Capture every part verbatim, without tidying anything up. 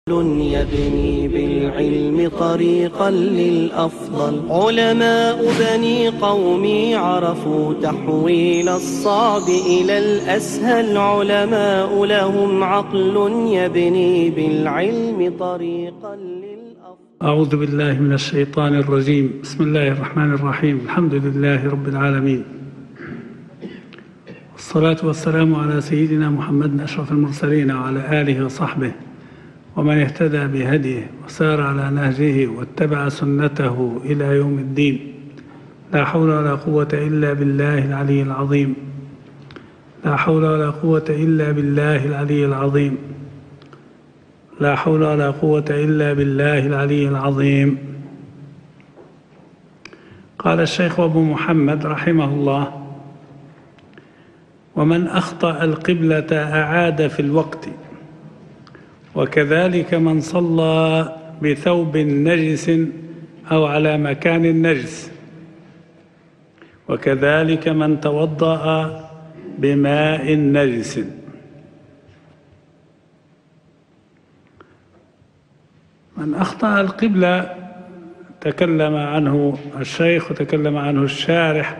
يبني بالعلم طريقا للأفضل. علماء بني قومي عرفوا تحويل الصعب إلى الأسهل. علماء لهم عقل يبني بالعلم طريقا للأفضل. أعوذ بالله من الشيطان الرجيم. بسم الله الرحمن الرحيم. الحمد لله رب العالمين، والصلاة والسلام على سيدنا محمد أشرف المرسلين وعلى آله وصحبه ومن اهتدى بهديه وسار على نهجه واتبع سنته إلى يوم الدين. لا حول ولا قوة إلا بالله العلي العظيم. لا حول ولا قوة إلا بالله العلي العظيم. لا حول ولا قوة إلا بالله العلي العظيم. قال الشيخ أبو محمد رحمه الله: ومن أخطأ القبلة أعاد في الوقت، وكذلك من صلى بثوب نجس أو على مكان نجس، وكذلك من توضأ بماء نجس. من أخطأ القبلة تكلم عنه الشيخ وتكلم عنه الشارح،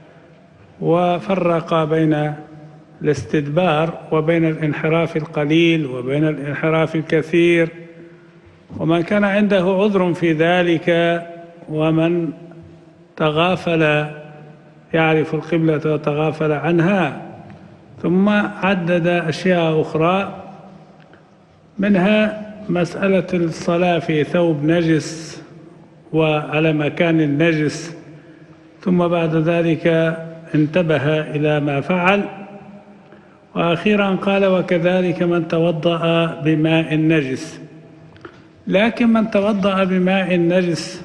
وفرق بين الاستدبار وبين الانحراف القليل وبين الانحراف الكثير، ومن كان عنده عذر في ذلك، ومن تغافل يعرف القبلة وتغافل عنها. ثم عدد أشياء أخرى، منها مسألة الصلاة في ثوب نجس وعلى مكان نجس، ثم بعد ذلك انتبه إلى ما فعل، وأخيرا قال: وكذلك من توضأ بماء نجس. لكن من توضأ بماء نجس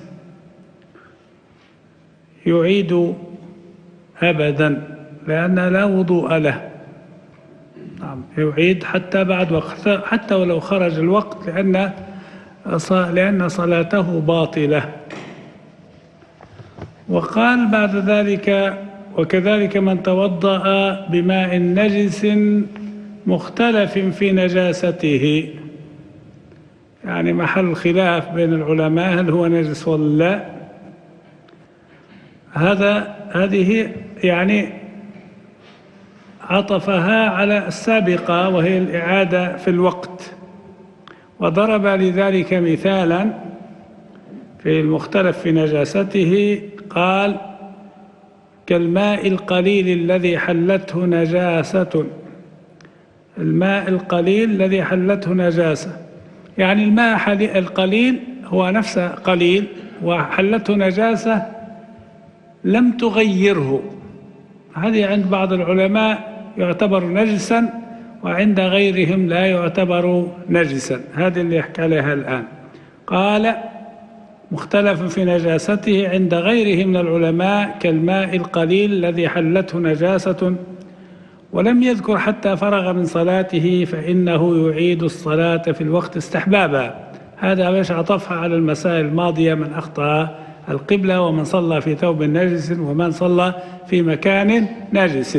يعيد أبدا، لأن لا وضوء له. نعم، يعيد حتى بعد وقت، حتى ولو خرج الوقت، لأن لأن صلاته باطلة. وقال بعد ذلك: وكذلك من توضأ بماء نجس مختلف في نجاسته، يعني محل خلاف بين العلماء هل هو نجس ولا لا. هذا هذه يعني عطفها على السابقة، وهي الإعادة في الوقت، وضرب لذلك مثالا في المختلف في نجاسته. قال: كالماء القليل الذي حلته نجاسة. الماء القليل الذي حلته نجاسة، يعني الماء القليل هو نفسه قليل وحلته نجاسة لم تغيره. هذه عند بعض العلماء يعتبر نجسا، وعند غيرهم لا يعتبر نجسا. هذه اللي يحكي عليها الآن. قال: مختلف في نجاسته عند غيره من العلماء كالماء القليل الذي حلته نجاسة، ولم يذكر حتى فرغ من صلاته فإنه يعيد الصلاة في الوقت استحبابا. هذا باش عطفها على المسائل الماضية: من أخطأ القبلة، ومن صلى في ثوب نجس، ومن صلى في مكان نجس،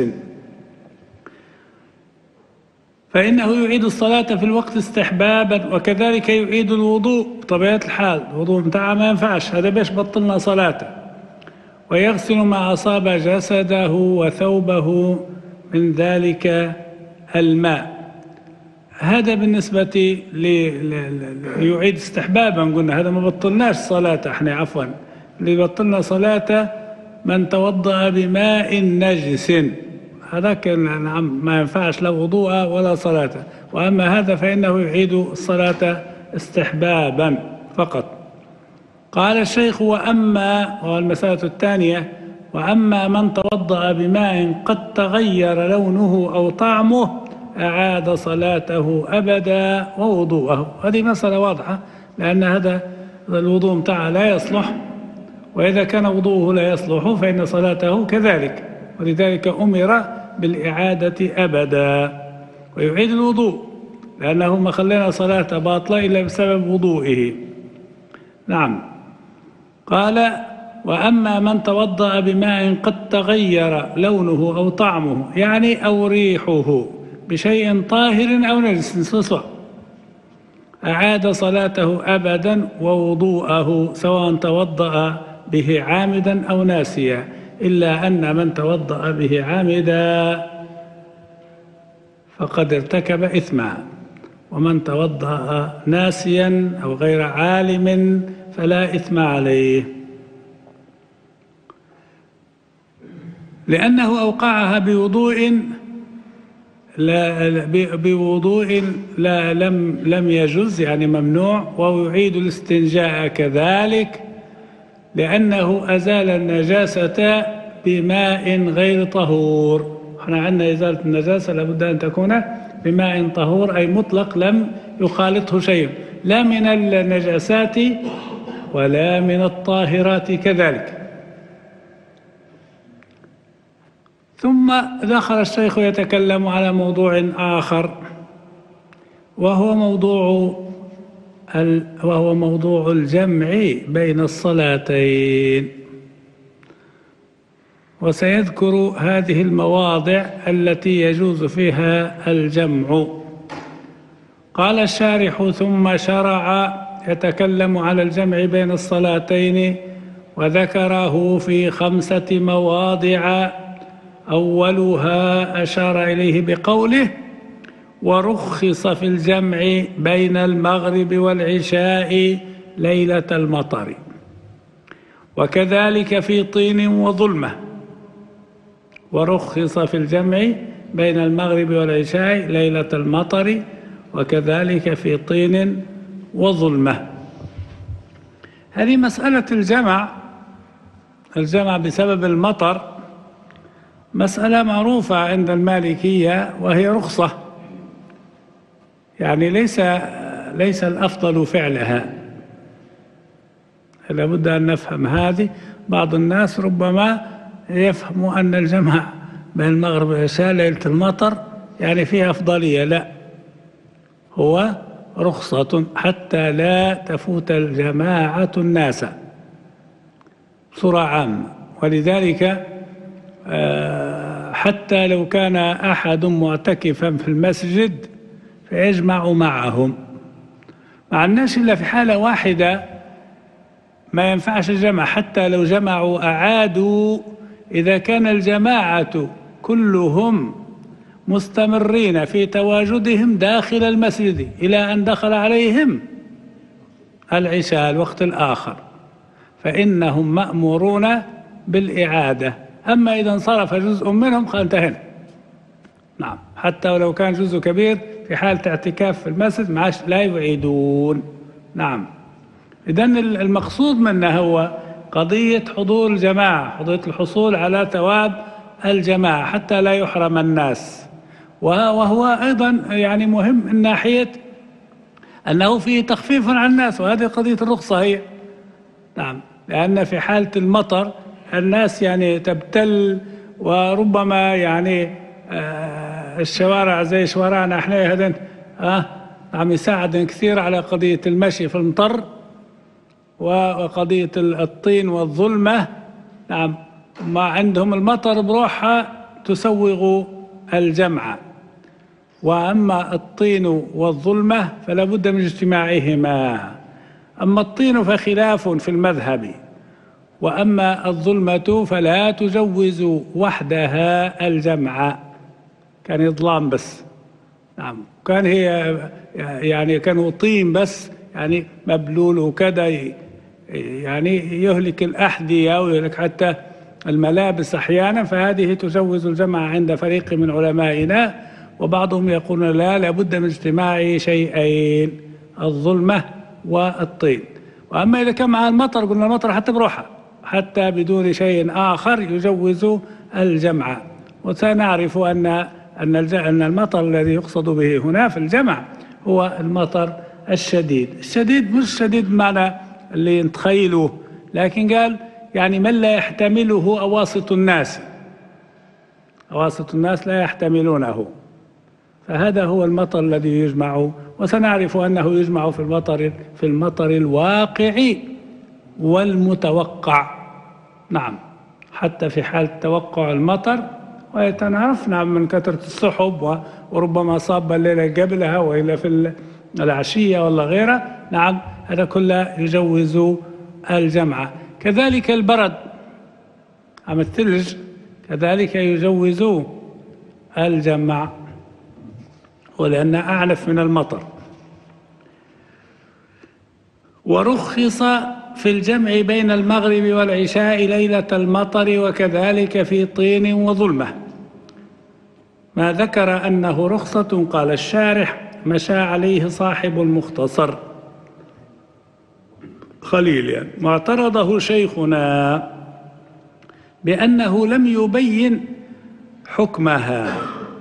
فإنه يعيد الصلاة في الوقت استحبابا. وكذلك يعيد الوضوء بطبيعة الحال، الوضوء متاعه ما ينفعش، هذا باش بطلنا صلاته. ويغسل ما أصاب جسده وثوبه من ذلك الماء. هذا بالنسبة ليعيد استحبابا، قلنا هذا ما بطلناش صلاته احنا، عفوا، اللي بطلنا صلاته من توضأ بماء نجس، هذا كان نعم ما ينفعش لا وضوء ولا صلاة. وأما هذا فإنه يعيد الصلاة استحبابا فقط. قال الشيخ: وأما، والمسألة الثانية: وأما من توضأ بماء قد تغير لونه أو طعمه أعاد صلاته أبدا ووضوءه. هذه مسألة واضحة، لأن هذا الوضوء متاعه لا يصلح، وإذا كان وضوءه لا يصلح فإن صلاته كذلك، ولذلك أمر بالإعادة أبدا، ويعيد الوضوء، لأنه ما خلينا صلاة باطلة إلا بسبب وضوئه. نعم. قال: وأما من توضأ بماء قد تغير لونه أو طعمه، يعني أو ريحه، بشيء طاهر أو نجس، أعاد صلاته أبدا ووضوءه سواء توضأ به عامدا أو ناسيا، إلا أن من توضأ به عامدا فقد ارتكب إثما، ومن توضأ ناسيا أو غير عالم فلا إثم عليه، لأنه أوقعها بوضوء لا بوضوء لا لم لم يجز، يعني ممنوع، وهو يعيد الاستنجاء كذلك لأنه أزال النجاسة بماء غير طهور. احنا عندنا إزالة النجاسة لابد أن تكون بماء طهور، أي مطلق لم يخالطه شيء، لا من النجاسات ولا من الطاهرات كذلك. ثم دخل الشيخ يتكلم على موضوع آخر، وهو موضوع وهو موضوع الجمع بين الصلاتين، وسيذكر هذه المواضع التي يجوز فيها الجمع. قال الشارح: ثم شرع يتكلم على الجمع بين الصلاتين، وذكره في خمسة مواضع. أولها أشار إليه بقوله: ورخص في الجمع بين المغرب والعشاء ليلة المطر، وكذلك في طين وظلمة. ورخص في الجمع بين المغرب والعشاء ليلة المطر، وكذلك في طين وظلمة. هذه مسألة الجمع الجمع بسبب المطر مسألة معروفة عند المالكية، وهي رخصة، يعني ليس ليس الأفضل فعلها. لابد أن نفهم هذه. بعض الناس ربما يفهم أن الجمع بين المغرب والعشاء ليلة المطر يعني فيها أفضلية، لا، هو رخصة حتى لا تفوت الجماعة الناس بصورة عامة. ولذلك حتى لو كان أحد معتكفا في المسجد فيجمع معهم، مع الناس إلا في حالة واحدة ما ينفعش الجمع، حتى لو جمعوا أعادوا إذا كان الجماعة كلهم مستمرين في تواجدهم داخل المسجد إلى أن دخل عليهم العشاء الوقت الآخر، فإنهم مأمورون بالإعادة. أما إذا انصرف جزء منهم فانتهينا. نعم، حتى ولو كان جزء كبير في حالة اعتكاف في المسجد معاش لا يعيدون. نعم، إذن المقصود منه هو قضية حضور الجماعة، قضية الحصول على ثواب الجماعة حتى لا يحرم الناس. وهو أيضا يعني مهم من ناحية أنه فيه تخفيف عن الناس، وهذه قضية الرخصة هي. نعم، لأن في حالة المطر الناس يعني تبتل، وربما يعني آه الشوارع زي شوارعنا احنا هذن آه عم يساعد كثير على قضية المشي في المطر وقضية الطين والظلمة. نعم، ما عندهم المطر بروحها تسوغ الجمع، وأما الطين والظلمة فلا بد من اجتماعهما. أما الطين فخلاف في المذهب، وأما الظلمة فلا تجوز وحدها الجمع، كان إظلام بس. نعم، كان هي يعني كانوا طين بس، يعني مبلول وكذا، يعني يهلك الأحذية ويهلك حتى الملابس أحيانا، فهذه تجوز الجمع عند فريق من علمائنا. وبعضهم يقولون لا، لابد من اجتماع شيئين، الظلمة والطين. وأما إذا كان مع المطر قلنا المطر حتى بروحها، حتى بدون شيء آخر يجوز الجمع. وسنعرف أن أن أن المطر الذي يقصد به هنا في الجمع هو المطر الشديد. الشديد مش شديد بمعنى اللي نتخيله، لكن قال يعني من لا يحتمله أواسط الناس، أواسط الناس لا يحتملونه، فهذا هو المطر الذي يجمع. وسنعرف أنه يجمع في المطر في المطر الواقع والمتوقع. نعم، حتى في حال توقع المطر، ويتنعرف نعم من كثرة السحب وربما صاب الليلة قبلها، وإلا في العشية ولا غيرها، نعم هذا كله يجوز الجمع. كذلك البرد أما الثلج كذلك يجوز الجمع، ولأنه أعنف من المطر. ورخص في الجمع بين المغرب والعشاء ليلة المطر، وكذلك في طين وظلمة. ما ذكر أنه رخصة قال الشارح مشى عليه صاحب المختصر خليل يعني. واعترضه شيخنا بأنه لم يبين حكمها،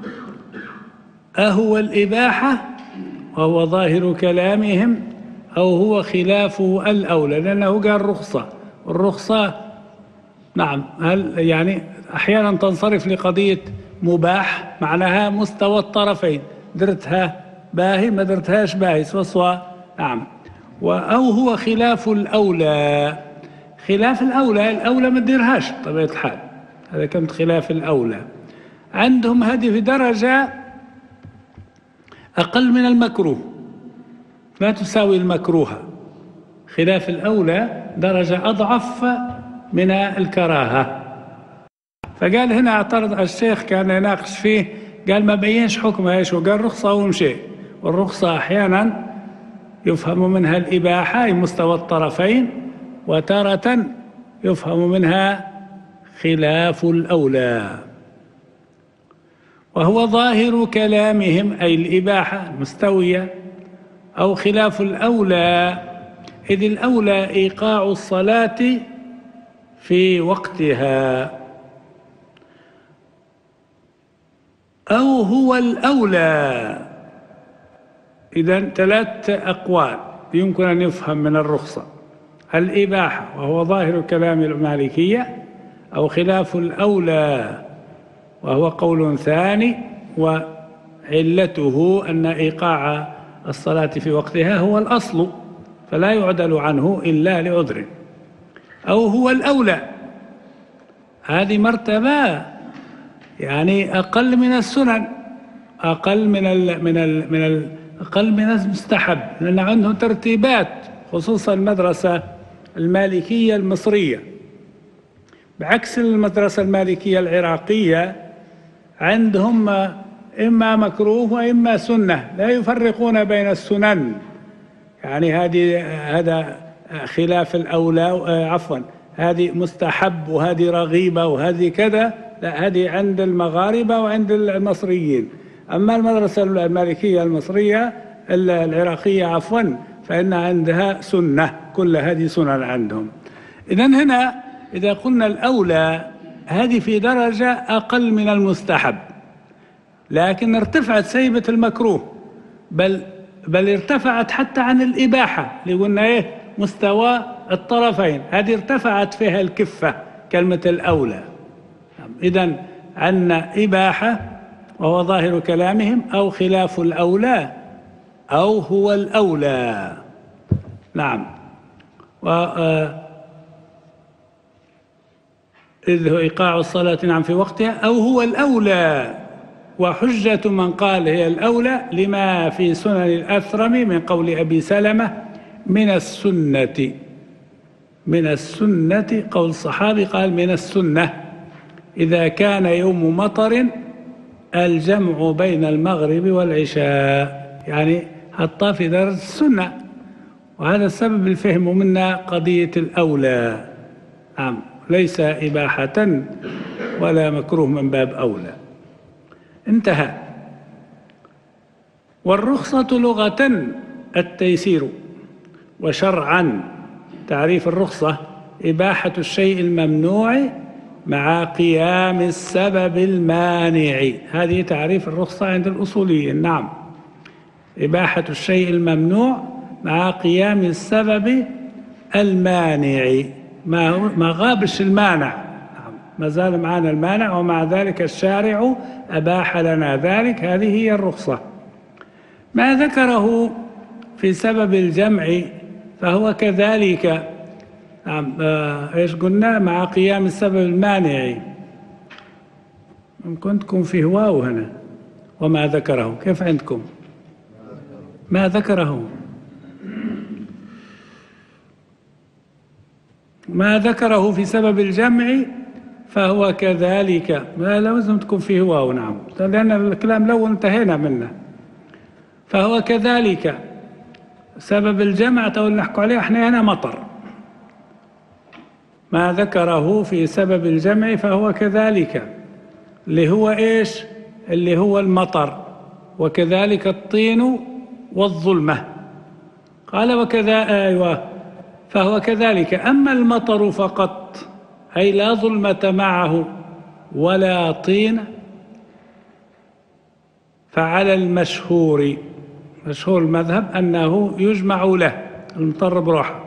أهو الإباحة وهو ظاهر كلامهم أو هو خلاف الأولى، لأنه قال رخصة، والرخصة نعم هل يعني أحيانا تنصرف لقضية مباح معناها مستوى الطرفين، درتها باهي ما درتهاش باهي سوى نعم، أو هو خلاف الأولى. خلاف الأولى الأولى ما تديرهاش بطبيعة الحال، هذا كانت خلاف الأولى. عندهم هذه في درجة أقل من المكروه، ما تساوي المكروه. خلاف الأولى درجة أضعف من الكراهة. فقال هنا اعترض الشيخ كان يناقش فيه، قال ما بينش حكمها ايش، وقال رخصة ومشي. والرخصة أحيانا يفهم منها الإباحة مستوى الطرفين، وتارة يفهم منها خلاف الأولى. وهو ظاهر كلامهم أي الإباحة المستوية أو خلاف الأولى، إذ الأولى إيقاع الصلاة في وقتها، أو هو الأولى. إذن ثلاث أقوال يمكن أن يفهم من الرخصة: الإباحة وهو ظاهر كلام المالكية، أو خلاف الأولى وهو قول ثاني وعلته أن إيقاع الصلاة في وقتها هو الأصل فلا يعدل عنه إلا لعذر، أو هو الأولى. هذه مرتبة يعني أقل من السنن، أقل من ال من ال من ال أقل من المستحب، لأن عندهم ترتيبات، خصوصا المدرسة المالكية المصرية بعكس المدرسة المالكية العراقية، عندهم إما مكروه وإما سنة، لا يفرقون بين السنن. يعني هذه هذا خلاف الأولى، عفوا هذه مستحب وهذه رغيبة وهذه كذا، لا هذه عند المغاربة وعند المصريين. أما المدرسة المالكية المصرية العراقية عفوا فإن عندها سنة، كل هذه سنن عندهم. إذن هنا إذا قلنا الأولى هذه في درجة أقل من المستحب، لكن ارتفعت سيبة المكروه، بل بل ارتفعت حتى عن الإباحة اللي قلنا إيه مستوى الطرفين، هذه ارتفعت فيها الكفة كلمة الأولى. إذن عندنا إباحة وهو ظاهر كلامهم، أو خلاف الأولى، أو هو الأولى. نعم. و إذ هو إيقاع الصلاة نعم في وقتها، أو هو الأولى. وحجة من قال هي الأولى لما في سنن الأثرم من قول أبي سلمة من السنة. من السنة قول الصحابي قال من السنة إذا كان يوم مطر الجمع بين المغرب والعشاء، يعني حطها في درجة السنة، وهذا السبب الفهم منا قضية الأولى. نعم، ليس إباحة ولا مكروه من باب أولى. انتهى. والرخصة لغة التيسير، وشرعا تعريف الرخصة إباحة الشيء الممنوع مع قيام السبب المانع. هذه تعريف الرخصة عند الأصوليين. نعم، إباحة الشيء الممنوع مع قيام السبب المانع، ما ما غابش المانع، ما زال معنا المانع، ومع ذلك الشارع أباح لنا ذلك. هذه هي الرخصة. ما ذكره في سبب الجمع فهو كذلك. نعم، آه ايش قلنا؟ مع قيام السبب المانع. ممكن تكون فيه واو هنا. وما ذكره كيف عندكم؟ ما ذكره ما ذكره في سبب الجمع فهو كذلك. ما لازم تكون فيه واو، نعم، لأن الكلام لو انتهينا منه. فهو كذلك سبب الجمع تقول نحكوا عليه احنا هنا مطر. ما ذكره في سبب الجمع فهو كذلك، اللي هو ايش؟ اللي هو المطر. وكذلك الطين والظلمة. قال وكذا ايوه فهو كذلك. اما المطر فقط اي لا ظلمة معه ولا طين فعلى المشهور، مشهور المذهب أنه يجمع له المطر بروحه.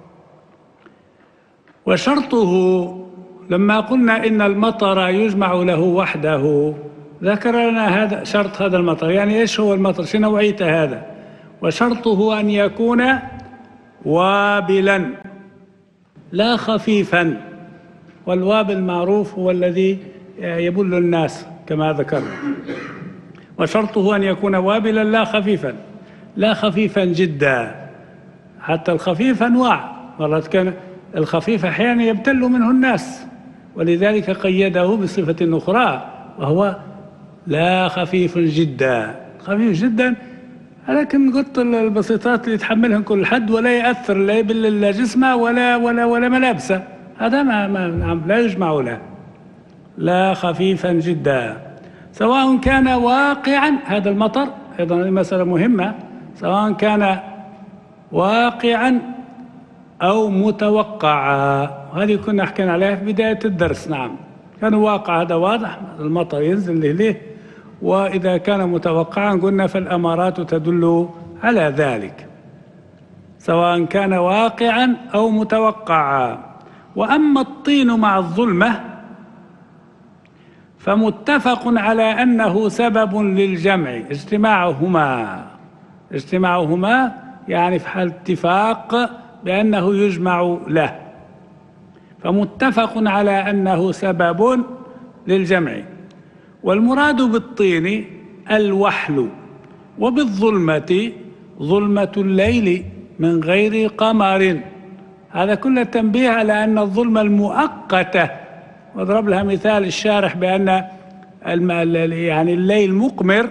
وشرطه لما قلنا إن المطر يجمع له وحده ذكر لنا هذا شرط هذا المطر. يعني إيش هو المطر؟ شو نوعيته هذا؟ وشرطه أن يكون وابلا لا خفيفا. والوابل معروف هو الذي يبل الناس كما ذكرنا. وشرطه أن يكون وابلا لا خفيفا، لا خفيفا جدا. حتى الخفيف أنواع، مرات كان الخفيف أحيانا يبتل منه الناس، ولذلك قيده بصفة أخرى وهو لا خفيف جدا. خفيف جدا لكن قلت البسيطات اللي يتحملهم كل حد ولا يأثر لا يبل جسمه ولا ولا ولا ملابسه، هذا ما, ما لا يجمع له. لا خفيفا جدا سواء كان واقعا، هذا المطر أيضا مسألة مهمة، سواء كان واقعا أو متوقعا. هذه كنا حكينا عليها في بداية الدرس. نعم، كان واقع هذا واضح، المطر ينزل له، وإذا كان متوقعا قلنا فالأمارات تدل على ذلك، سواء كان واقعا أو متوقعا. وأما الطين مع الظلمة فمتفق على أنه سبب للجمع، اجتماعهما اجتماعهما يعني في حال اتفاق بأنه يجمع له، فمتفق على أنه سبب للجمع. والمراد بالطين الوحل، وبالظلمة ظلمة الليل من غير قمر. هذا كله تنبيه على أن الظلمة المؤقتة، واضرب لها مثال الشارح بأن يعني الليل مقمر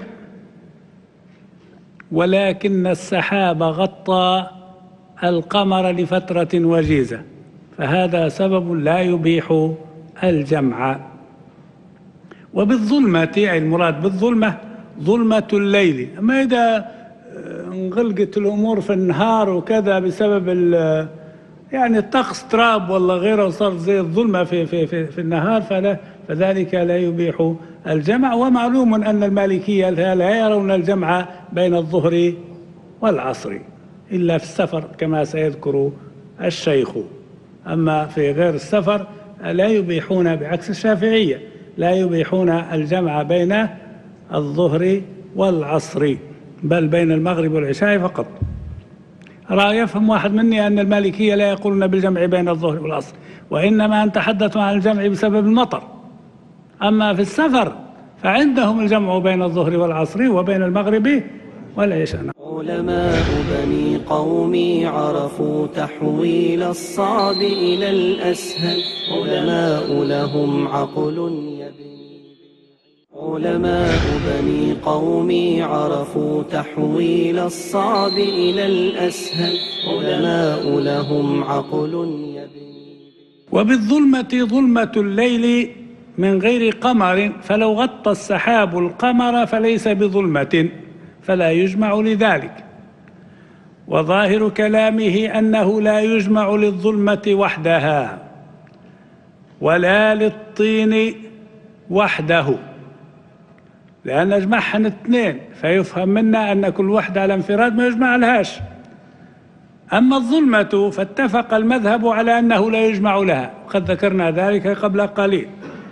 ولكن السحاب غطى القمر لفترة وجيزة، فهذا سبب لا يبيح الجمع. وبالظلمة أي المراد بالظلمة ظلمة الليل. أما إذا انغلقت الأمور في النهار وكذا بسبب يعني الطقس تراب ولا غيره وصار زي الظلمة في, في, في, في النهار فلا فذلك لا يبيح الجمع. ومعلوم أن المالكية لا يرون الجمع بين الظهر والعصر إلا في السفر كما سيذكر الشيخ. أما في غير السفر لا يبيحون، بعكس الشافعية لا يبيحون الجمع بين الظهر والعصر، بل بين المغرب والعشاء فقط. رأى يفهم واحد مني أن المالكية لا يقولون بالجمع بين الظهر والعصر، وإنما تحدثوا عن الجمع بسبب المطر. أما في السفر فعندهم الجمع بين الظهر والعصر وبين المغرب والعشاء. علماء بني قومي عرفوا تحويل الصعب إلى الأسهل. علماء لهم عقل يبني علماء بني قومي عرفوا تحويل الصعب إلى الأسهل. علماء لهم عقل يبني. وبالظلمة ظلمة الليل من غير قمر، فلو غطى السحاب القمر فليس بظلمة فلا يجمع لذلك. وظاهر كلامه أنه لا يجمع للظلمة وحدها ولا للطين وحده، لأن يجمعهن اثنين، فيفهم منا أن كل وحدة على انفراد ما يجمع لهاش. أما الظلمة فاتفق المذهب على أنه لا يجمع لها، وقد ذكرنا ذلك قبل قليل،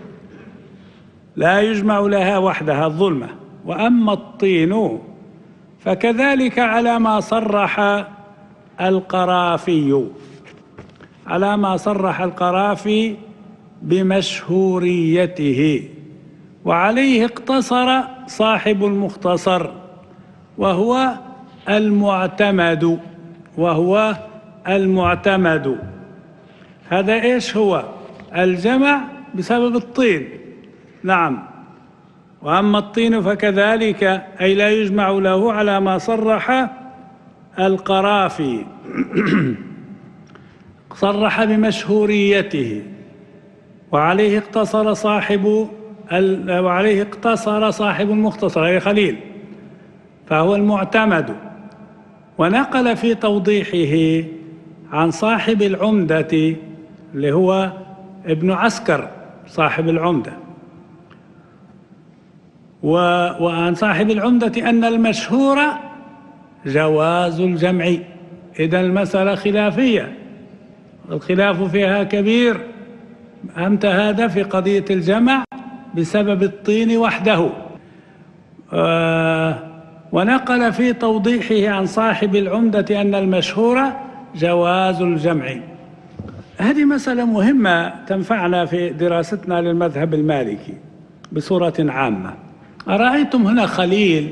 لا يجمع لها وحدها الظلمة. وأما الطين فكذلك على ما صرح القرافي على ما صرح القرافي بمشهوريته، وعليه اقتصر صاحب المختصر، وهو المعتمد، وهو المعتمد. هذا إيش هو؟ الجمع بسبب الطين، نعم. وأما الطين فكذلك، أي لا يجمع له، على ما صرح القرافي صرح بمشهوريته، وعليه اقتصر صاحب وعليه اقتصر صاحب المختصر أي خليل، فهو المعتمد. ونقل في توضيحه عن صاحب العمدة اللي هو ابن عسكر صاحب العمدة، وعن صاحب العمدة أن المشهور جواز الجمع. إذا المسألة خلافية، الخلاف فيها كبير. أمتى هذا في قضية الجمع بسبب الطين وحده. آه ونقل في توضيحه عن صاحب العمدة أن المشهور جواز الجمع. هذه مسألة مهمة تنفعنا في دراستنا للمذهب المالكي بصورة عامة. أرأيتم هنا خليل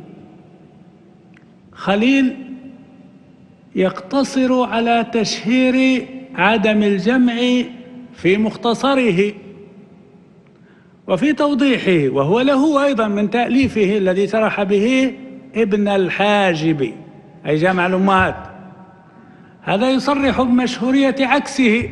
خليل يقتصر على تشهير عدم الجمع في مختصره وفي توضيحه، وهو له أيضا من تأليفه الذي شرح به ابن الحاجب أي جامع الأمهات. هذا يصرح بمشهورية عكسه.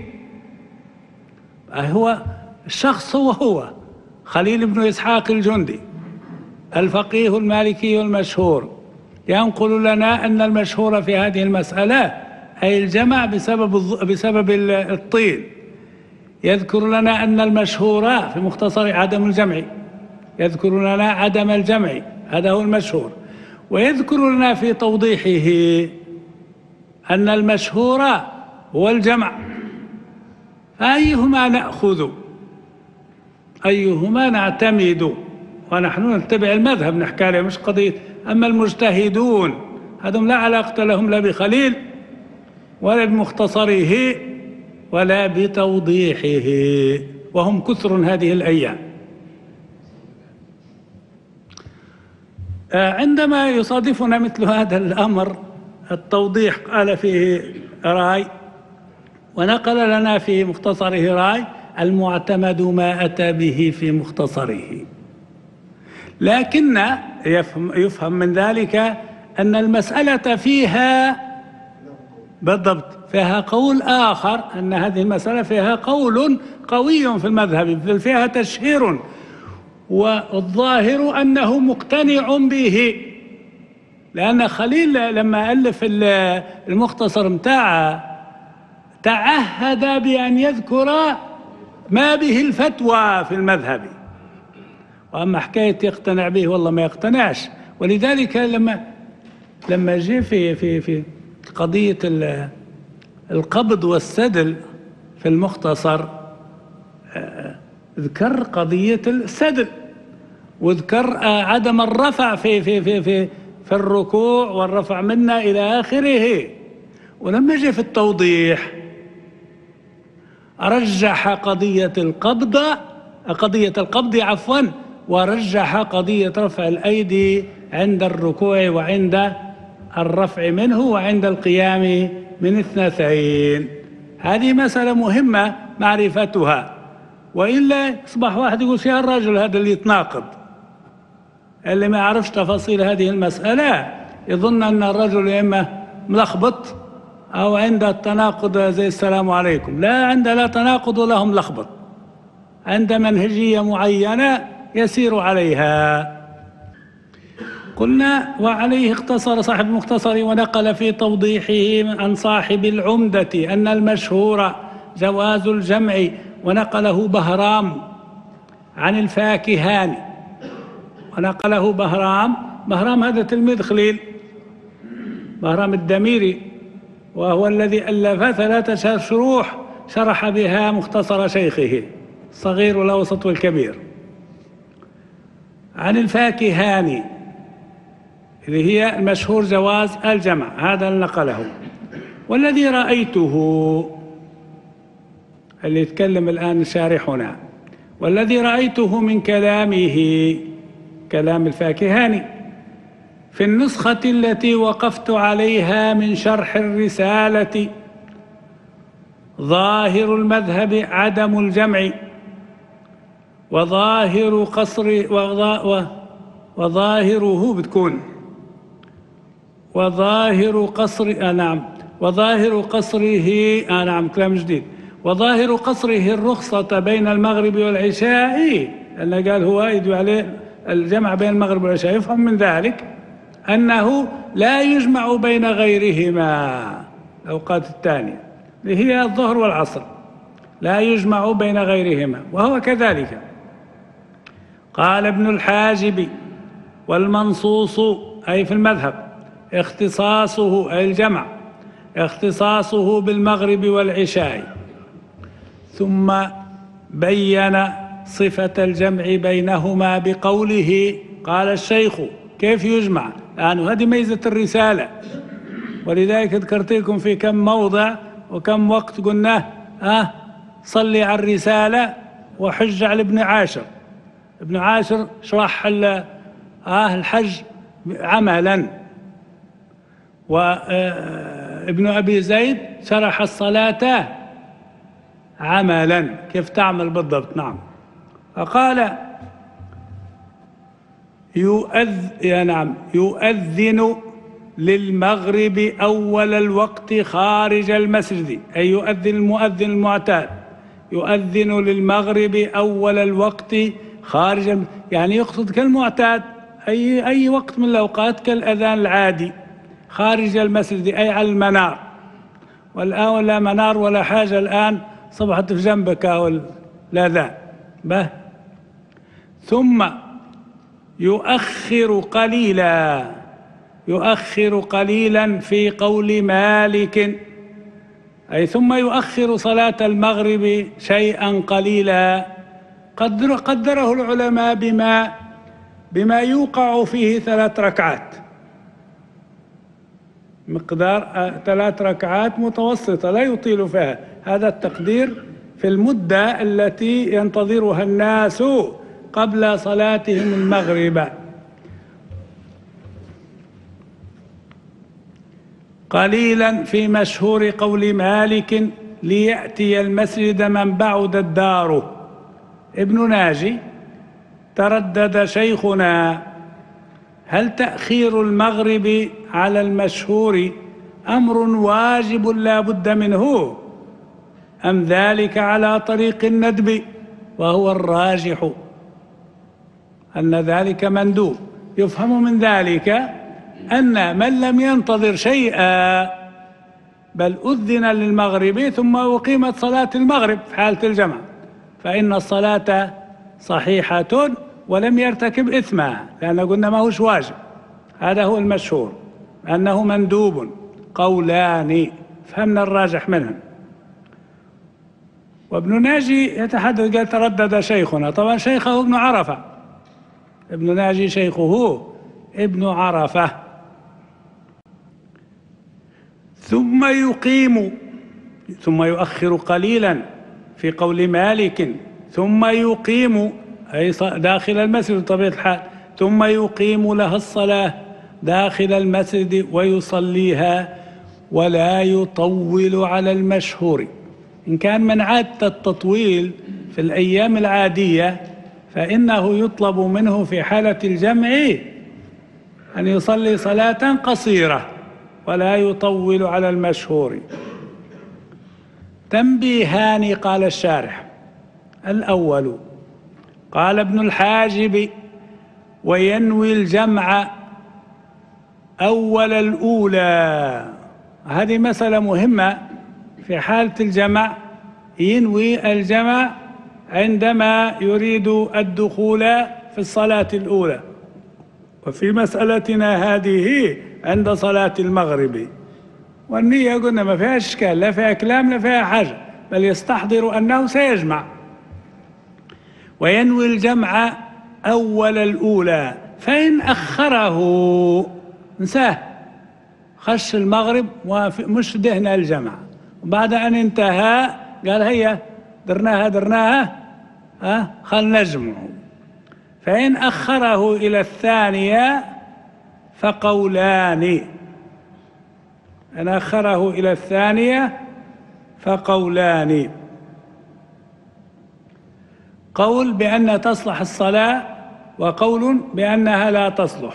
هو الشخص هو هو خليل بن إسحاق الجندي الفقيه المالكي المشهور، ينقل لنا أن المشهور في هذه المسألة أي الجمع بسبب بسبب الطين. يذكر لنا أن المشهور في مختصر عدم الجمع، يذكر لنا عدم الجمع، هذا هو المشهور. ويذكر لنا في توضيحه أن المشهور هو الجمع. فأيهما نأخذ؟ أيهما نعتمد؟ ونحن نتبع المذهب نحكي عليه، مش قضية. أما المجتهدون هذم لا علاقة لهم لا بخليل ولا بمختصره ولا بتوضيحه، وهم كثر هذه الأيام. عندما يصادفنا مثل هذا الأمر التوضيح قال فيه راي، ونقل لنا في مختصره راي، المعتمد ما أتى به في مختصره. لكن يفهم, يفهم من ذلك أن المسألة فيها بالضبط فيها قول آخر، أن هذه المسألة فيها قول قوي في المذهب، فيها تشهير، والظاهر أنه مقتنع به. لأن خليل لما ألف المختصر متاعه تعهد بأن يذكر ما به الفتوى في المذهب، وأما حكاية يقتنع به والله ما يقتنعش. ولذلك لما لما جاء في في في قضية القبض والسدل في المختصر، ذكر قضية السدل وذكر عدم الرفع في في في في في الركوع والرفع منا إلى آخره. ولما جاء في التوضيح رجح قضية القبض قضية القبض عفوا ورجح قضية رفع الأيدي عند الركوع وعند الرفع منه وعند القيام من اثنتين. هذه مسألة مهمة معرفتها، وإلا يصبح واحد يقول يا الرجل هذا اللي يتناقض، اللي ما يعرفش تفاصيل هذه المسألة يظن أن الرجل إما ملخبط أو عند التناقض زي السلام عليكم. لا، عند لا تناقض ولا ملخبط، عند منهجية معينة يسير عليها. قلنا وعليه اقتصر صاحب المختصر، ونقل في توضيحه عن صاحب العمدة أن المشهور جواز الجمع، ونقله بهرام عن الفاكهاني، ونقله بهرام بهرام هذا تلميذ خليل، بهرام الدميري، وهو الذي ألف ثلاثة شروح شرح بها مختصر شيخه الصغير والأوسط والكبير. عن الفاكهاني اللي هي المشهور جواز الجمع، هذا نقله. والذي رأيته اللي يتكلم الآن شارحنا، والذي رأيته من كلامه كلام الفاكهاني في النسخة التي وقفت عليها من شرح الرسالة ظاهر المذهب عدم الجمع، وظاهر قصر وظاهره بتكون وظاهر قصر آه نعم وظاهر قصره آه نعم كلام جديد وظاهر قصره الرخصة بين المغرب والعشاء، لأنه قال هو يدعو عليه الجمع بين المغرب والعشاء، يفهم من ذلك أنه لا يجمع بين غيرهما الأوقات الثانية اللي هي الظهر والعصر، لا يجمع بين غيرهما، وهو كذلك. قال ابن الحاجب: والمنصوص أي في المذهب اختصاصه أي الجمع اختصاصه بالمغرب والعشاء. ثم بين صفة الجمع بينهما بقوله: قال الشيخ كيف يجمع؟ الآن هذه ميزة الرسالة، ولذلك ذكرت لكم في كم موضع وكم وقت قلنا آه صلي على الرسالة وحج على ابن عاشر. ابن عاشر شرح آه الحج عملا، وابن أبي زيد شرح الصلاة عملا كيف تعمل بالضبط. نعم. فقال يؤذ يا نعم يؤذن للمغرب أول الوقت خارج المسجد، أي يؤذن المؤذن المعتاد يؤذن للمغرب أول الوقت خارج الم... يعني يقصد كالمعتاد أي أي وقت من الأوقات كالأذان العادي خارج المسجد، أي على المنار. والآن لا منار ولا حاجة، الآن صبحت في جنبك أو الأذان به. ثم يؤخر قليلا يؤخر قليلا في قول مالك، أي ثم يؤخر صلاة المغرب شيئا قليلا قدر قدره العلماء بما بما يوقع فيه ثلاث ركعات، مقدار ثلاث ركعات متوسطة لا يطيل فيها، هذا التقدير في المدة التي ينتظرها الناس قبل صلاتهم المغرب. قليلا في مشهور قول مالك ليأتي المسجد من بعد الدار. ابن ناجي: تردد شيخنا هل تأخير المغرب على المشهور أمر واجب لا بد منه، أم ذلك على طريق الندب؟ وهو الراجح أن ذلك مندوب. يفهم من ذلك أن من لم ينتظر شيئا بل أذن للمغرب ثم أقيمت صلاة المغرب في حالة الجمع فإن الصلاة صحيحة ولم يرتكب إثما، لأن قلنا ما هوش واجب. هذا هو المشهور أنه مندوب. قولان فهمنا الراجح منهم. وابن ناجي يتحدث قال تردد شيخنا، طبعا شيخه ابن عرفة، ابن ناجي شيخه ابن عرفة. ثم يقيم ثم يؤخر قليلا في قول مالك، ثم يقيم أي داخل المسجد بطبيعة الحال، ثم يقيم لها الصلاة داخل المسجد ويصليها ولا يطول على المشهور. إن كان من عادة التطويل في الأيام العادية فإنه يطلب منه في حالة الجمع أن يصلي صلاة قصيرة ولا يطول على المشهور. تنبيهان قال الشارح: الأول قال ابن الحاجب: وينوي الجمع أول الأولى. هذه مسألة مهمة في حالة الجمع، ينوي الجمع عندما يريد الدخول في الصلاة الأولى. وفي مسألتنا هذه عند صلاة المغرب، والنية قلنا ما فيها إشكال، لا فيها كلام لا فيها حاجة، بل يستحضر أنه سيجمع. وينوي الجمع أول الأولى، فإن أخره نساه خش المغرب ومش دهنا الجمع، وبعد أن انتهى قال هيا درناها درناها ها خل نجمع. فإن أخره إلى الثانية فقولان، أن أخره إلى الثانية فقولان. قول بأن تصلح الصلاة، وقول بأنها لا تصلح.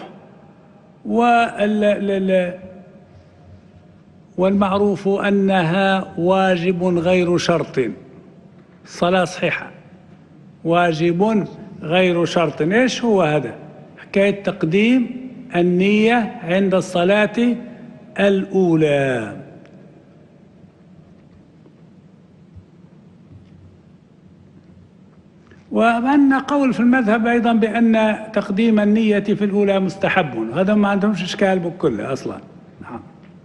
والمعروف أنها واجب غير شرط. الصلاة صحيحة، واجب غير شرط. إيش هو هذا؟ حكاية تقديم النية عند الصلاة الأولى. وأن قول في المذهب أيضا بأن تقديم النية في الأولى مستحب، هذا ما عندهمش إشكال بكله أصلا. نعم.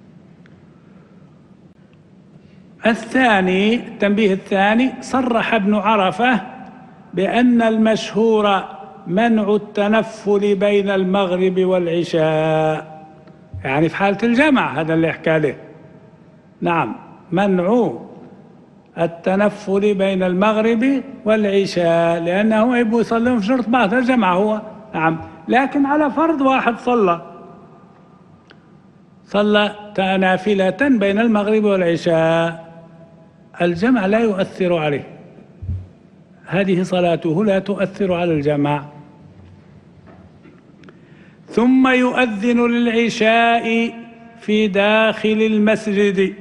الثاني، التنبيه الثاني، صرح ابن عرفة بأن المشهور منع التنفل بين المغرب والعشاء، يعني في حالة الجمع، هذا اللي يحكى له. نعم، منع التنفل بين المغرب والعشاء، لأنه يبغوا يصلون في شرط بعد الجمع هو. نعم، لكن على فرض واحد صلى صلى نافلة بين المغرب والعشاء، الجمع لا يؤثر عليه، هذه صلاته لا تؤثر على الجمع. ثم يؤذن للعشاء في داخل المسجد،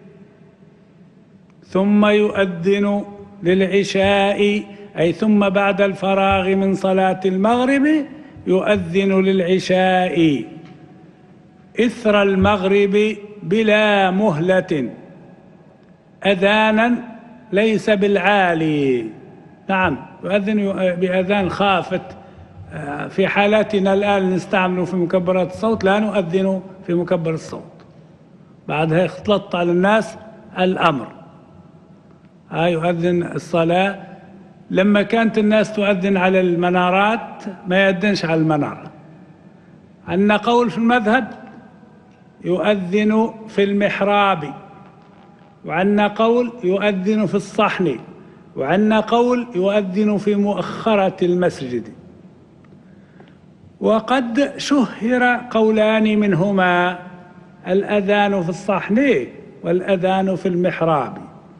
ثم يؤذن للعشاء أي ثم بعد الفراغ من صلاة المغرب يؤذن للعشاء إثر المغرب بلا مهلة، أذانا ليس بالعالي. نعم، يؤذن بأذان خافت. في حالاتنا الآن نستعمل في مكبرات الصوت، لا نؤذن في مكبر الصوت، بعدها اختلط على الناس الأمر. هاي يؤذن الصلاة. لما كانت الناس تؤذن على المنارات ما يؤذنش على المنارة. عندنا قول في المذهب يؤذن في المحراب، وعندنا قول يؤذن في الصحن، وعندنا قول يؤذن في مؤخرة المسجد. وقد شهر قولان منهما، الأذان في الصحن والأذان في المحراب.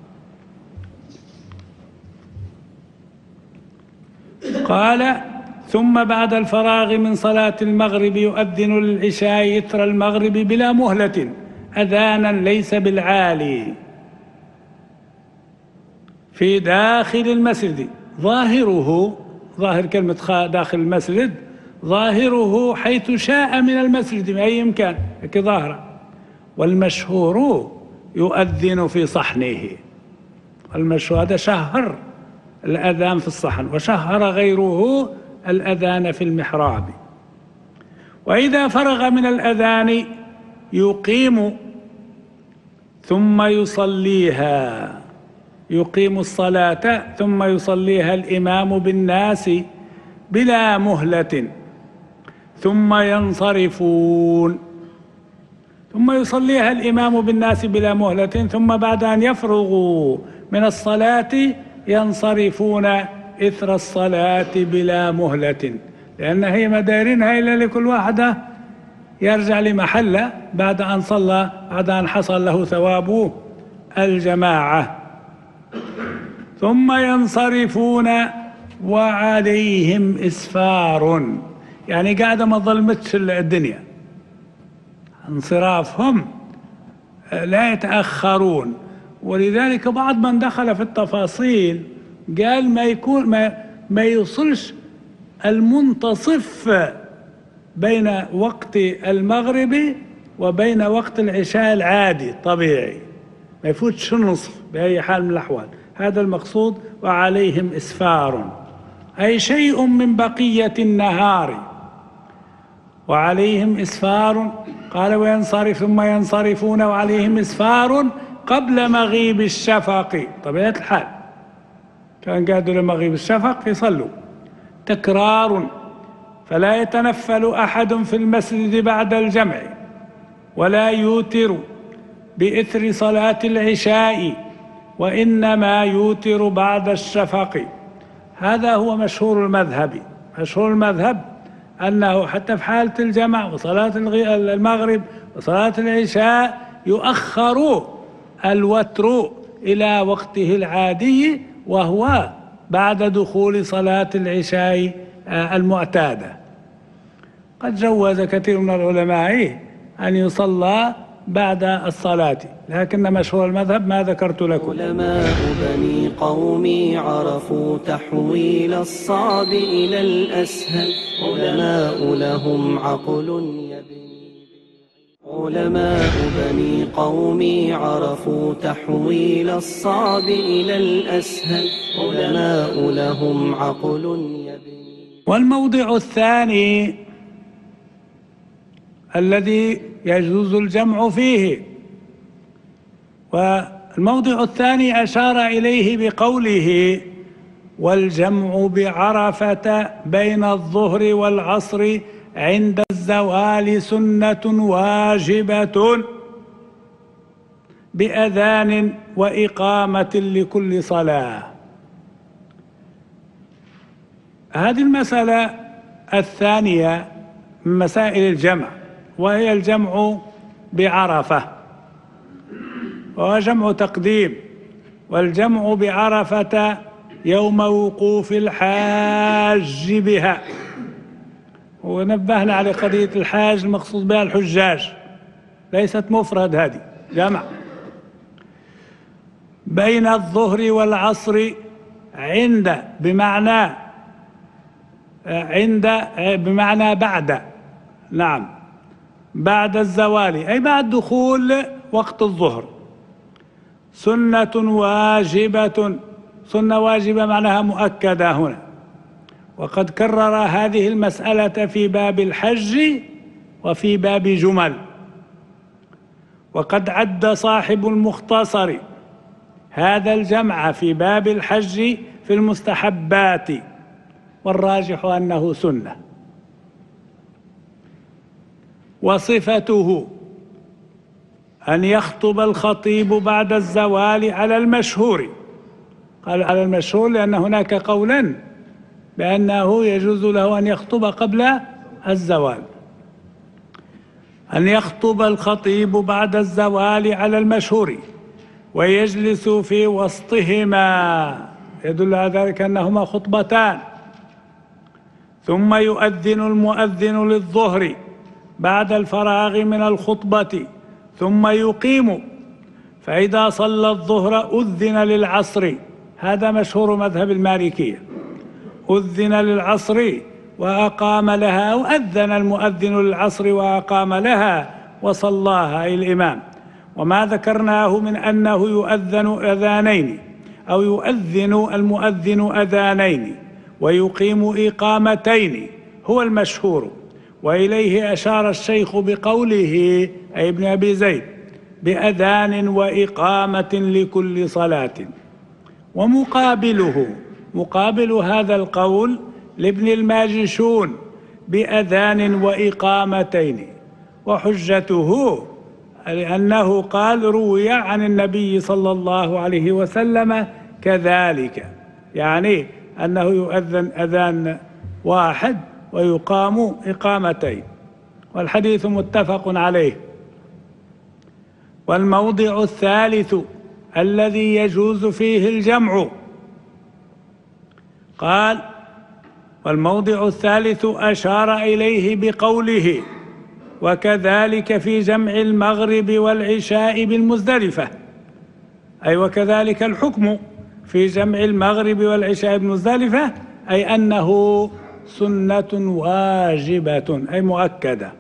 قال ثم بعد الفراغ من صلاة المغرب يؤذن للعشاء يتر المغرب بلا مهلة، أذانا ليس بالعالي، في داخل المسجد. ظاهره، ظاهر كلمة داخل المسجد، ظاهره حيث شاء من المسجد، من أي مكان كظاهرة. والمشهور يؤذن في صحنه، المشهور هذا شهر الأذان في الصحن، وشهر غيره الأذان في المحراب. وإذا فرغ من الأذان يقيم ثم يصليها، يقيم الصلاة ثم يصليها الإمام بالناس بلا مهلة، ثم ينصرفون. ثم يصليها الإمام بالناس بلا مهلة، ثم بعد أن يفرغوا من الصلاة ينصرفون إثر الصلاة بلا مهلة، لأن هي مدارينها إلا لكل واحدة يرجع لمحله بعد أن صلى، بعد أن حصل له ثواب الجماعة. ثم ينصرفون وعليهم إسفار، يعني قاعدة ما ظلمتش الدنيا، انصرافهم لا يتأخرون. ولذلك بعض من دخل في التفاصيل قال ما يكون ما, ما يوصلش المنتصف بين وقت المغرب وبين وقت العشاء العادي الطبيعي، ما يفوتش النصف بأي حال من الأحوال. هذا المقصود وعليهم إسفار، أي شيء من بقية النهار. وعليهم إسفار، قال وينصرف ثم ينصرفون وعليهم إسفار قبل مغيب الشفق، طبيعة الحال كان قادوا لمغيب الشفق يصلوا. تكرار، فلا يتنفل أحد في المسجد بعد الجمع ولا يوتر بإثر صلاة العشاء، وإنما يوتر بعد الشفق. هذا هو مشهور المذهب. مشهور المذهب أنه حتى في حالة الجمع وصلاة المغرب وصلاة العشاء يؤخر الوتر إلى وقته العادي، وهو بعد دخول صلاة العشاء المعتادة. قد جوز كثير من العلماء أن يصلى بعد الصلاة، لكن مشهور المذهب ما ذكرت لكم. علماء بني قومي عرفوا تحويل الصعب إلى الأسهل، علماء لهم عقل يبني. علماء بني قومي عرفوا تحويل الصعب إلى الأسهل، علماء لهم عقل يبني. والموضع الثاني الذي يجوز الجمع فيه، والموضع الثاني أشار إليه بقوله: والجمع بعرفة بين الظهر والعصر عند الزوال سنة واجبة بأذان وإقامة لكل صلاة. هذه المسألة الثانية من مسائل الجمع، وهي الجمع بعرفة، وهو جمع تقديم. والجمع بعرفة يوم وقوف الحاج بها، ونبهنا على قضية الحاج المقصود بها الحجاج، ليست مفرد، هذه جمع. بين الظهر والعصر عند بمعنى عند بمعنى بعد، نعم، بعد الزوال أي بعد دخول وقت الظهر. سنة واجبة، سنة واجبة معناها مؤكدة هنا، وقد كرر هذه المسألة في باب الحج وفي باب جمل. وقد عد صاحب المختصر هذا الجمع في باب الحج في المستحبات، والراجح أنه سنة. وصفته أن يخطب الخطيب بعد الزوال على المشهور. قال على المشهور لأن هناك قولا بأنه يجوز له أن يخطب قبل الزوال. أن يخطب الخطيب بعد الزوال على المشهور ويجلس في وسطهما، يدل على ذلك أنهما خطبتان. ثم يؤذن المؤذن للظهر بعد الفراغ من الخطبة، ثم يقيم، فإذا صلى الظهر أذن للعصر. هذا مشهور مذهب المالكية، أذن للعصر وأقام لها، أو أذن المؤذن للعصر وأقام لها وصلاها أي الإمام. وما ذكرناه من أنه يؤذن أذانين أو يؤذن المؤذن أذانين ويقيم إقامتين هو المشهور، وإليه أشار الشيخ بقوله أي ابن أبي زيد: بأذان وإقامة لكل صلاة. ومقابله، مقابل هذا القول لابن الماجشون: بأذان وإقامتين. وحجته لأنه قال: روي عن النبي صلى الله عليه وسلم كذلك، يعني أنه يؤذن أذان واحد ويقام إقامتين، والحديث متفق عليه. والموضع الثالث الذي يجوز فيه الجمع، قال: والموضع الثالث أشار إليه بقوله: وكذلك في جمع المغرب والعشاء بالمزدلفة، أي وكذلك الحكم في جمع المغرب والعشاء بالمزدلفة، أي أنه سنة واجبة أي مؤكدة.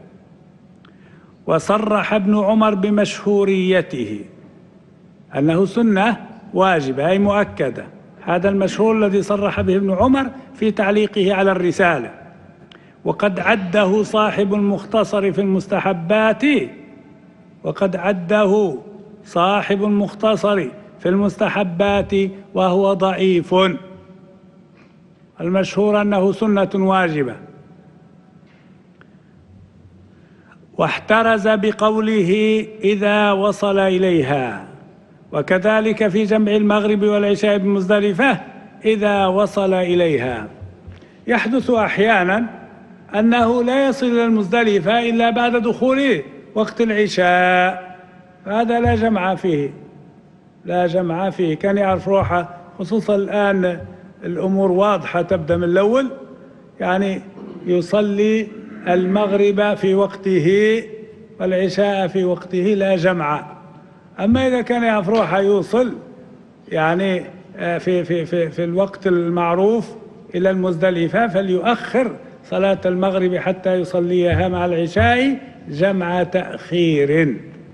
وصرح ابن عمر بمشهوريته، أنه سنة واجبة أي مؤكدة. هذا المشهور الذي صرح به ابن عمر في تعليقه على الرسالة. وقد عده صاحب المختصر في المستحبات، وقد عده صاحب المختصر في المستحبات وهو ضعيف. المشهور أنه سنة واجبة. واحترز بقوله: إذا وصل إليها. وكذلك في جمع المغرب والعشاء بمزدلفة إذا وصل إليها. يحدث أحيانا أنه لا يصل إلى المزدلفة إلا بعد دخول وقت العشاء، هذا لا جمع فيه، لا جمع فيه. كان يعرف روحه، خصوصا الآن الأمور واضحة تبدأ من الأول، يعني يصلي المغرب في وقته والعشاء في وقته لا جمع. أما إذا كان يعرف روحه يوصل يعني في, في, في, في الوقت المعروف إلى المزدلفة، فليؤخر صلاة المغرب حتى يصليها مع العشاء جمع تأخير.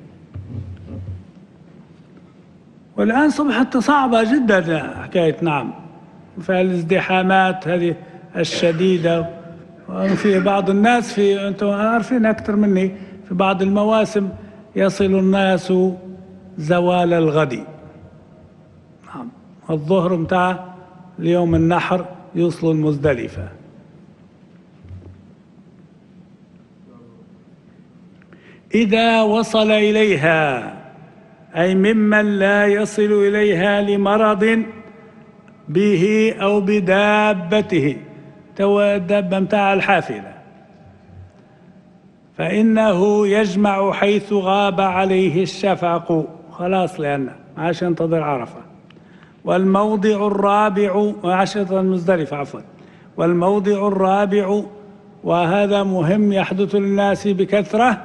والآن صبحت صعبة جدا حكاية نعم، فالازدحامات هذه الشديدة. وفي بعض الناس، في أنتم عارفين أكثر مني، في بعض المواسم يصل الناس زوال الغد، نعم، الظهر متاع اليوم النحر يوصلوا المزدلفة. إذا وصل إليها، أي ممن لا يصل إليها لمرض به أو بدابته، تو الدابة متاع الحافلة، فإنه يجمع حيث غاب عليه الشفق، خلاص لأنه ما عادش ينتظر عرفة. والموضع الرابع، عشرة المزدلفة عفوا، والموضع الرابع، وهذا مهم يحدث للناس بكثرة،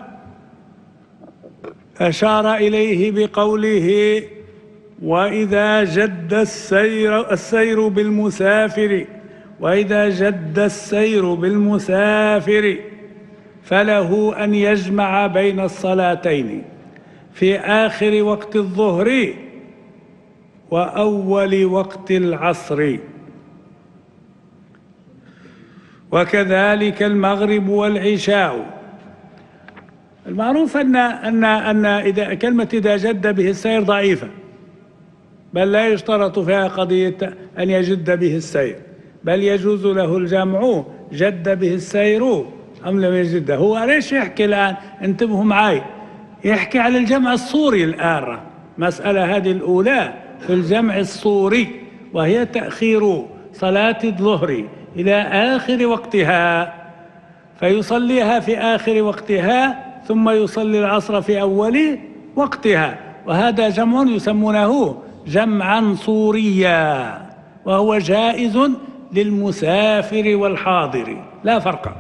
أشار إليه بقوله: وإذا جد السير, السير بالمسافر وإذا جد السير بالمسافر فله أن يجمع بين الصلاتين في آخر وقت الظهر وأول وقت العصر، وكذلك المغرب والعشاء. المعروف أن أن أن إذا كلمة إذا جد به السير ضعيفة، بل لا يشترط فيها قضية أن يجد به السير، بل يجوز له الجمع جد به السير أم لم يجده. هو ليش يحكي الآن؟ انتبهوا معي، يحكي على الجمع الصوري الآن، مسألة هذه الأولى في الجمع الصوري، وهي تأخير صلاة الظهر إلى آخر وقتها، فيصليها في آخر وقتها ثم يصلي العصر في أول وقتها، وهذا جمع يسمونه جمعا صوريا، وهو جائز للمسافر والحاضر لا فرق.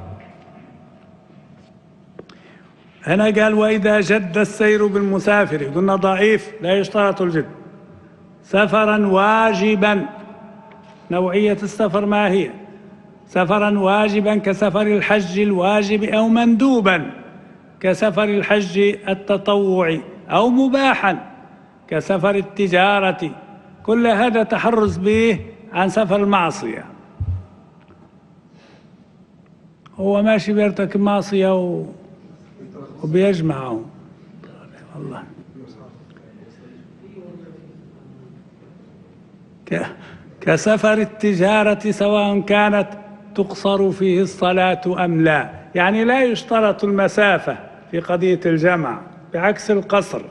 هنا قال: وإذا جد السير بالمسافر، قلنا ضعيف لا يشترط الجد. سفرا واجبا، نوعية السفر ما هي؟ سفرا واجبا كسفر الحج الواجب، أو مندوبا كسفر الحج التطوعي، أو مباحا كسفر التجارة، كل هذا تحرز به عن سفر المعصية. هو ماشي بيرتكب معصية و... وبيجمعه والله. ك... كسفر التجارة سواء كانت تقصر فيه الصلاة أم لا، يعني لا يشترط المسافة في قضية الجمع بعكس القصر،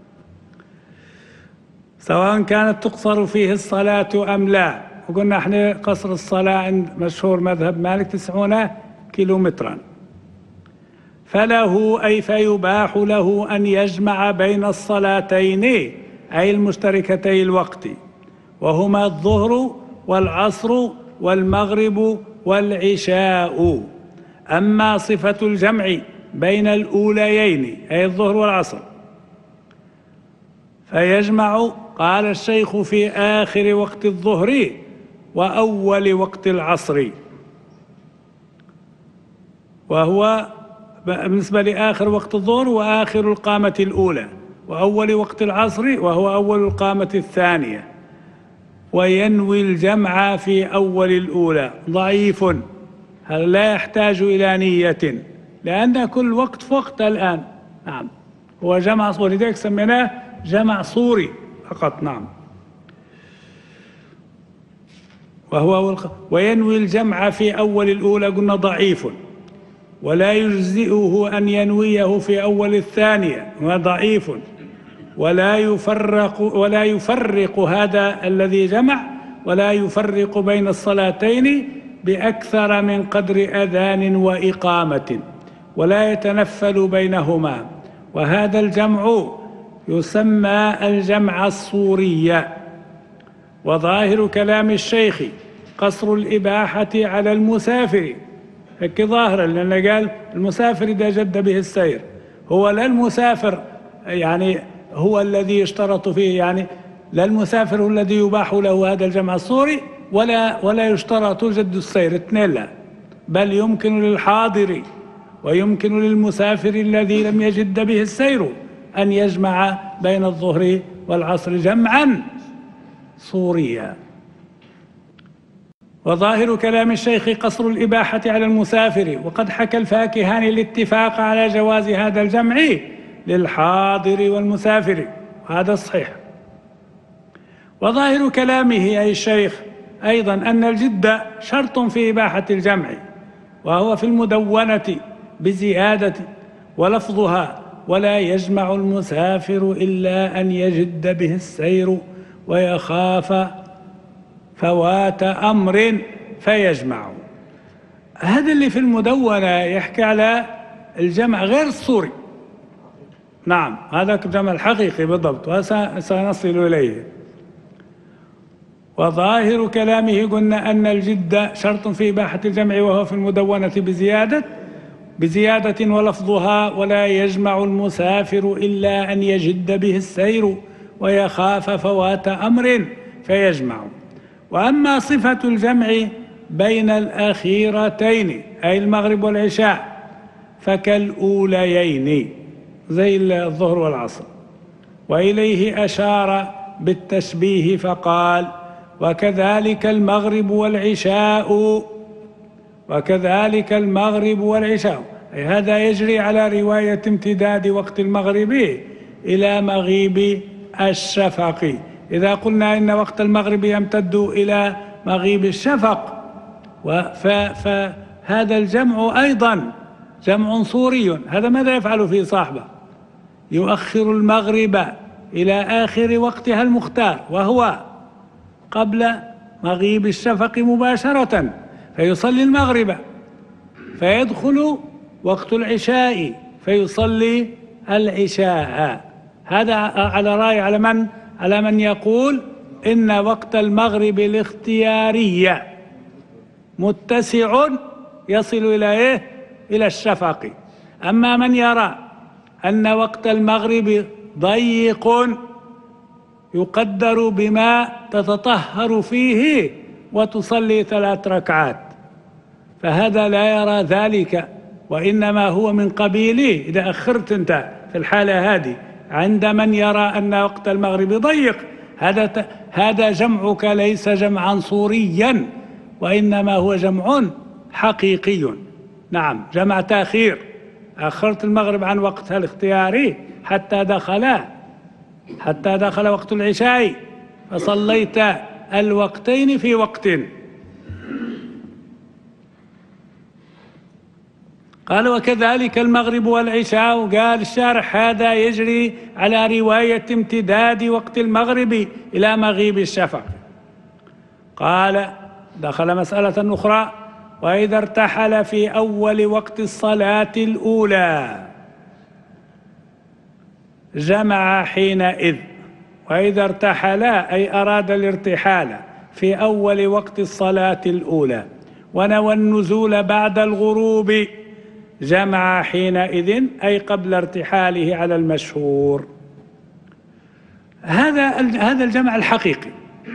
سواء كانت تقصر فيه الصلاة أم لا. وقلنا احنا قصر الصلاة عند مشهور مذهب مالك تسعون كيلومترا. فله أي فيباح له أن يجمع بين الصلاتين أي المشتركتي الوقت، وهما الظهر والعصر والمغرب والعشاء. أما صفة الجمع بين الأوليين أي الظهر والعصر فيجمع، قال الشيخ، في آخر وقت الظهر وأول وقت العصر، وهو بالنسبة لآخر وقت الظهر وآخر القامة الأولى، وأول وقت العصر وهو أول القامة الثانية. وينوي الجمع في أول الأولى، ضعيف، هذا لا يحتاج إلى نية لأن كل وقت في وقت الآن. نعم، هو جمع صوري، ولذلك سميناه جمع صوري فقط. نعم. وهو وينوي الجمع في أول الأولى، قلنا ضعيف، ولا يجزئه أن ينويه في أول الثانية، وضعيف، ولا يفرق ولا يفرق هذا الذي جمع، ولا يفرق بين الصلاتين بأكثر من قدر أذان وإقامة ولا يتنفل بينهما، وهذا الجمع يسمى الجمع الصوري. وظاهر كلام الشيخ قصر الإباحة على المسافر، هيك ظاهرا، لأنه قال المسافر إذا جد به السير، هو لا المسافر يعني هو الذي يشترط فيه، يعني لا المسافر هو الذي يباح له هذا الجمع الصوري ولا ولا يشترط جد السير، اثنين لا، بل يمكن للحاضر ويمكن للمسافر الذي لم يجد به السير أن يجمع بين الظهر والعصر جمعا صوريا. وظاهر كلام الشيخ قصر الإباحة على المسافر، وقد حكى الفاكهاني الاتفاق على جواز هذا الجمع للحاضر والمسافر، وهذا الصحيح. وظاهر كلامه أي الشيخ أيضا أن الجد شرط في إباحة الجمع، وهو في المدونة بزيادة ولفظها ولا يجمع المسافر إلا أن يجد به السير ويخاف فوات أمر فيجمع. هذا اللي في المدونة يحكي على الجمع غير الصوري، نعم هذا الجمع الحقيقي بالضبط، وسنصل إليه. وظاهر كلامه قلنا أن الجد شرط في إباحة الجمع، وهو في المدونة بزيادة بزيادة ولفظها ولا يجمع المسافر إلا أن يجد به السير ويخاف فوات أمر فيجمع. وأما صفة الجمع بين الأخيرتين أي المغرب والعشاء فكالأوليين زي الظهر والعصر، وإليه أشار بالتشبيه فقال وكذلك المغرب والعشاء، وكذلك المغرب والعشاء، أي هذا يجري على رواية امتداد وقت المغرب إلى مغيب الشفق. إذا قلنا إن وقت المغرب يمتد إلى مغيب الشفق، فهذا الجمع أيضا جمع صوري. هذا ماذا يفعل فيه صاحبه؟ يؤخر المغرب إلى آخر وقتها المختار، وهو قبل مغيب الشفق مباشرة، فيصلي المغرب فيدخل وقت العشاء فيصلي العشاء. هذا على رأي على من على من يقول إن وقت المغرب الاختياري متسع يصل إلى إيه؟ إلى الشفق. أما من يرى أن وقت المغرب ضيق يقدر بما تتطهر فيه وتصلي ثلاث ركعات، فهذا لا يرى ذلك، وإنما هو من قبيله إذا أخرت أنت في الحالة هذه عند من يرى أن وقت المغرب ضيق، هذا هذا جمعك ليس جمعا صوريا، وإنما هو جمع حقيقي. نعم، جمع تأخير، أخرت المغرب عن وقتها الاختياري حتى دخل حتى دخل وقت العشاء فصليت الوقتين في وقت. قال وكذلك المغرب والعشاء، قال الشارح هذا يجري على رواية امتداد وقت المغرب إلى مغيب الشفق. قال دخل مسألة أخرى، وإذا ارتحل في أول وقت الصلاة الأولى جمع حينئذ. وإذا ارتحل أي أراد الارتحال في أول وقت الصلاة الأولى ونوى النزول بعد الغروب جمع حينئذ أي قبل ارتحاله على المشهور. هذا هذا الجمع الحقيقي.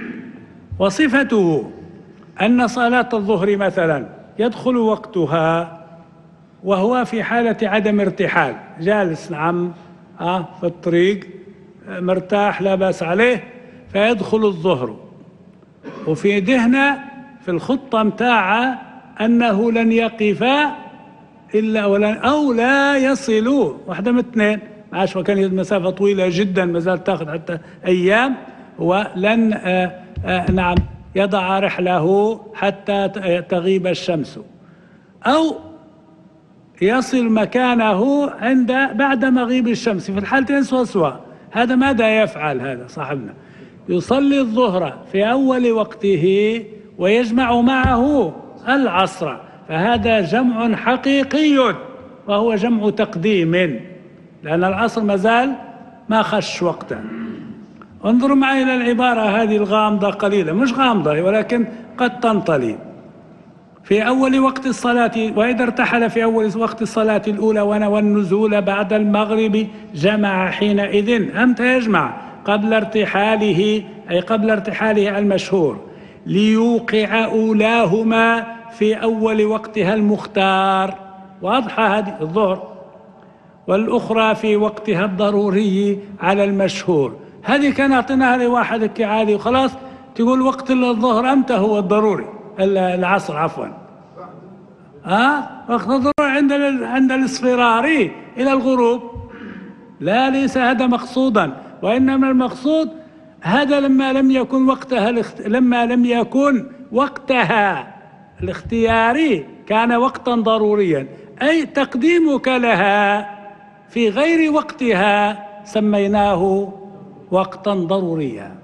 وصفته أن صلاة الظهر مثلا يدخل وقتها وهو في حالة عدم ارتحال، جالس نعم آه في الطريق مرتاح لا بأس عليه، فيدخل الظهر وفي ذهنه في الخطة متاعه أنه لن يقف إلا ولن أو لا يصلوا واحدة من اثنين، معاش وكان المسافة طويلة جدا ما زالت تأخذ حتى أيام، ولن آه آه نعم يضع رحله حتى تغيب الشمس، أو يصل مكانه عند بعد مغيب الشمس، في الحالتين سوا سوا. هذا ماذا يفعل هذا صاحبنا؟ يصلي الظهر في أول وقته ويجمع معه العصر، فهذا جمع حقيقي وهو جمع تقديم، لأن العصر مازال ما خش وقته. انظروا معي إلى العبارة هذه الغامضة قليلا، مش غامضة ولكن قد تنطلي. في أول وقت الصلاة، وإذا ارتحل في أول وقت الصلاة الأولى ونوى النزول بعد المغرب جمع حينئذ. أمتى يجمع؟ قبل ارتحاله، أي قبل ارتحاله المشهور، ليوقع أولاهما في أول وقتها المختار، واضحة هذه الظهر، والأخرى في وقتها الضروري على المشهور. هذه كان أعطيناها لواحد كعادي وخلاص، تقول وقت الظهر أمتى هو الضروري؟ العصر عفوا. ها آه؟ وقت الظهر عند عند الاصفرار إلى الغروب. لا، ليس هذا مقصودا، وإنما المقصود هذا لما لم يكن وقتها لما لم يكن وقتها الاختياري كان وقتا ضروريا، أي تقديمك لها في غير وقتها سميناه وقتا ضروريا.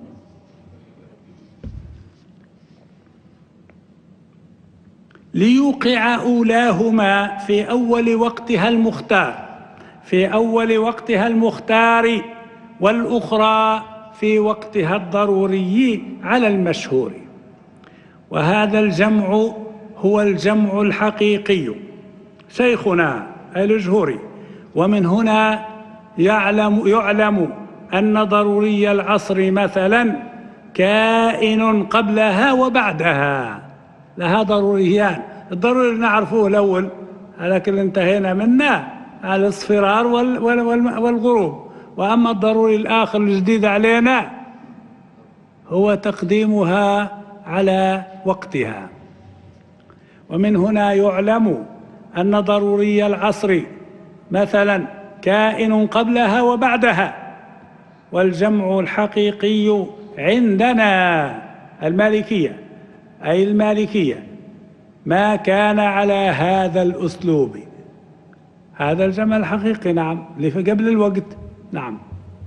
ليوقع أولاهما في أول وقتها المختار، في أول وقتها المختار، والأخرى في وقتها الضروري على المشهور. وهذا الجمع هو الجمع الحقيقي شيخنا الجهوري. ومن هنا يعلم, يعلم أن ضروري العصر مثلا كائن قبلها وبعدها، لها ضروريان. الضروري اللي نعرفوه الأول لكن اللي انتهينا منه الاصفرار والغروب، وأما الضروري الآخر الجديد علينا هو تقديمها على وقتها. ومن هنا يعلم أن ضروري العصر مثلا كائن قبلها وبعدها، والجمع الحقيقي عندنا المالكية، أي المالكية ما كان على هذا الأسلوب. هذا الجمع الحقيقي نعم، اللي في قبل الوقت نعم.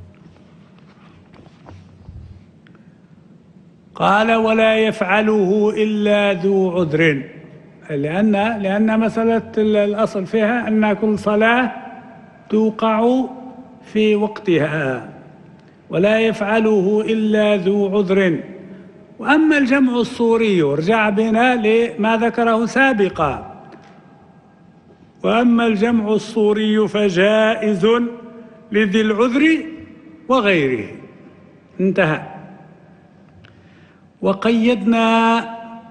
قال ولا يفعله إلا ذو عذر، لأن لأن مسألة الأصل فيها أن كل صلاة توقع في وقتها، ولا يفعله إلا ذو عذر. وأما الجمع الصوري رجع بنا لما ذكره سابقا، وأما الجمع الصوري فجائز لذي العذر وغيره. انتهى. وقيدنا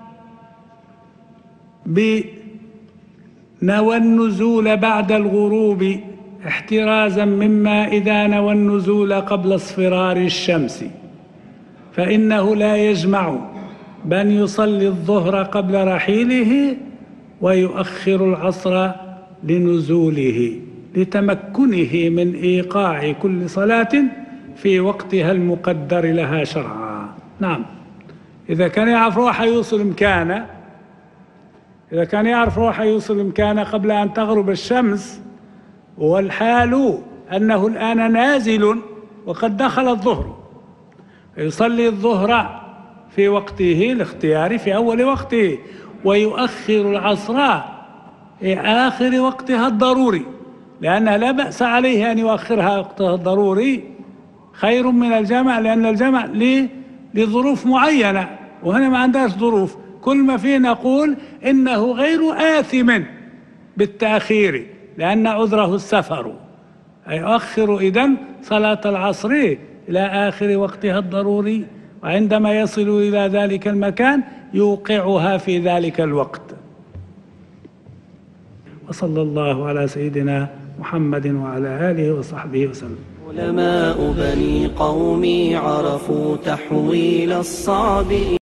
بنوى النزول بعد الغروب احترازا مما إذا نوى النزول قبل اصفرار الشمس، فإنه لا يجمع بأن يصلي الظهر قبل رحيله ويؤخر العصر لنزوله لتمكنه من إيقاع كل صلاة في وقتها المقدر لها شرعا. نعم، إذا كان يعرف روحه يوصل مكانه، إذا كان يعرف روحه يوصل مكانه قبل أن تغرب الشمس، والحال أنه الآن نازل وقد دخل الظهر، يصلي الظهر في وقته الاختياري في أول وقته، ويؤخر العصر في آخر وقتها الضروري، لأن لا بأس عليه أن يؤخرها وقتها الضروري، خير من الجمع، لأن الجمع لظروف معينة، وهنا ما عندهاش ظروف. كل ما فيه نقول إنه غير آثم بالتأخير لأن عذره السفر، أي يؤخر إذن صلاة العصر إلى آخر وقتها الضروري، وعندما يصل إلى ذلك المكان يوقعها في ذلك الوقت. وصلى الله على سيدنا محمد وعلى آله وصحبه وسلم. علماء بني قومي عرفوا تحويل الصعب